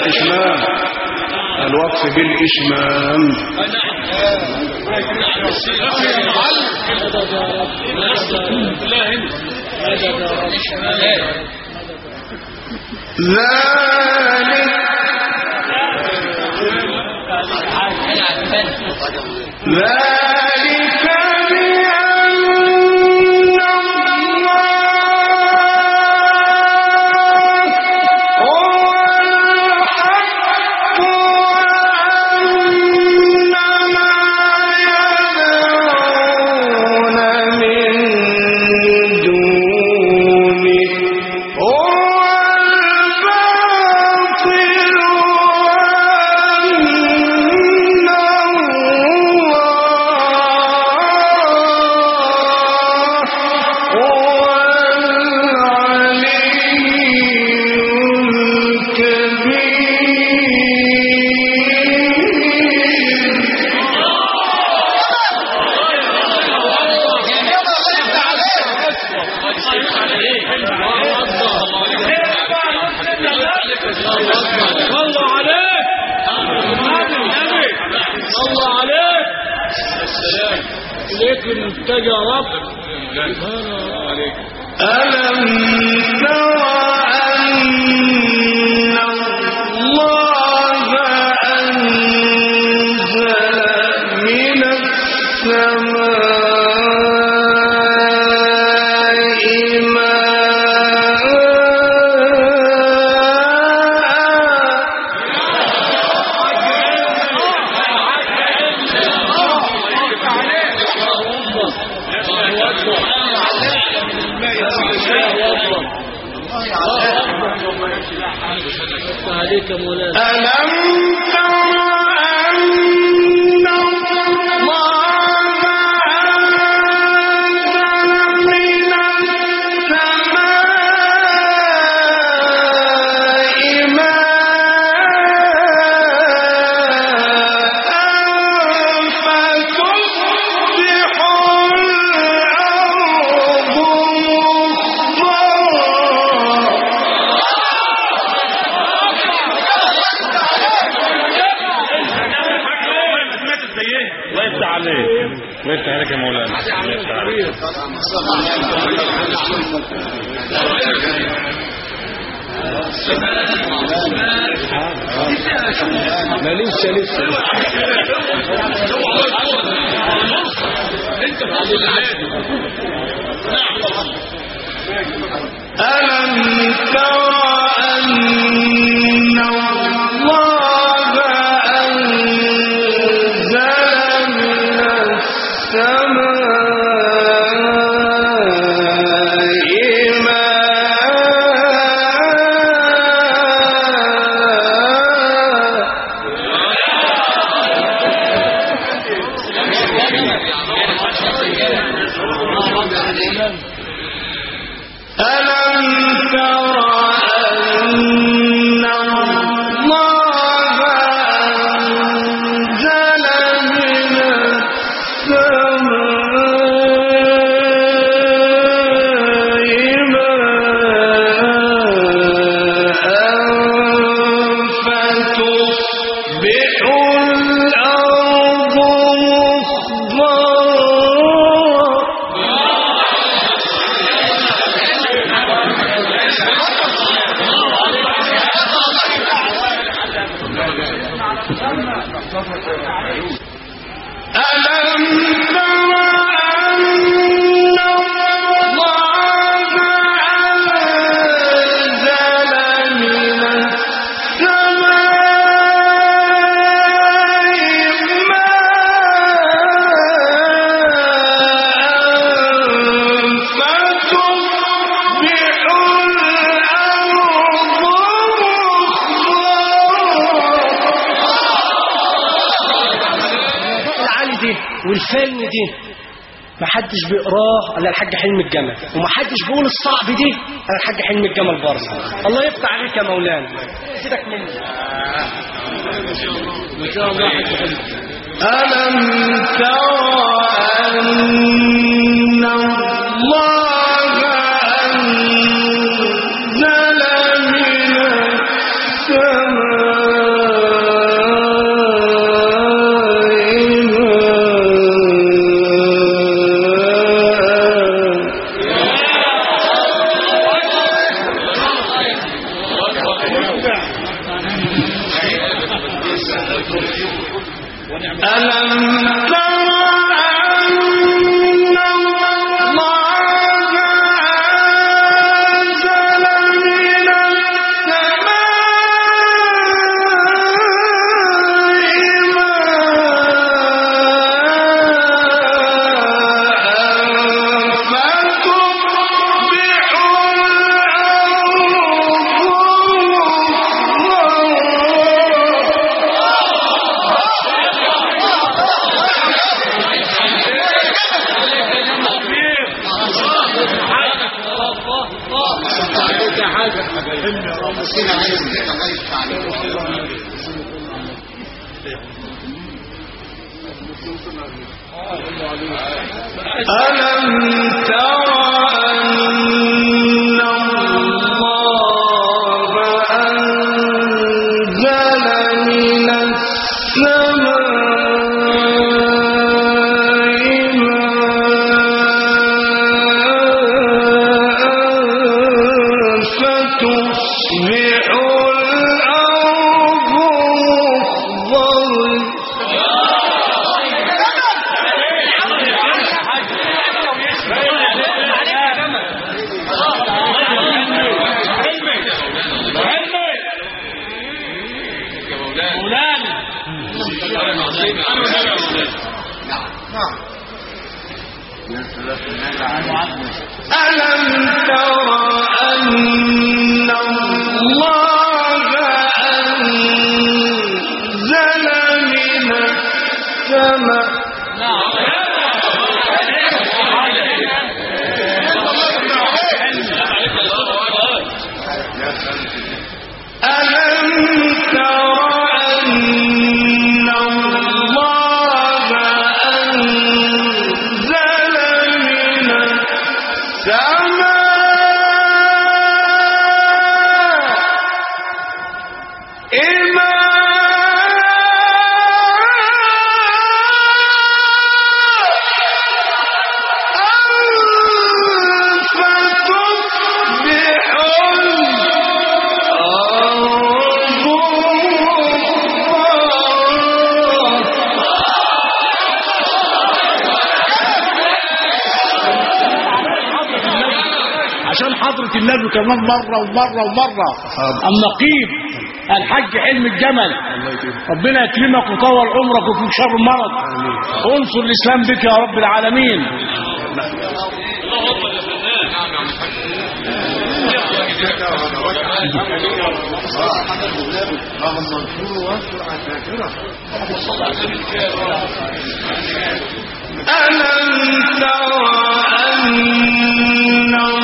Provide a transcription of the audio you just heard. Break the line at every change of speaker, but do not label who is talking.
بالإشمام، الوقف بالإشمام. ذلك
والفيلم دي محدش بيقراه الا الحاج حلمي الجمل، ومحدش بيقول الصعب دي الا الحاج حلمي الجمل برضه. الله يفتح عليك يا مولانا. سيبك مني. ما شاء الله.
ألم تر أن الله أنزل من السماء ألم تر أن الله أنزل من السماء ماء فتصبح الأرض مخضرا. ألم تر أن الله أنزل من السماء ألم تر أن الله أنزل من السماء
عشان حضرة النبي كمان مرة ومرة ومرة. النقيب الحاج حلم الجمل، ربنا يكرمك ويطول عمرك ويكفيك شر المرض. انصر الإسلام بك يا رب العالمين.
ألم تر أن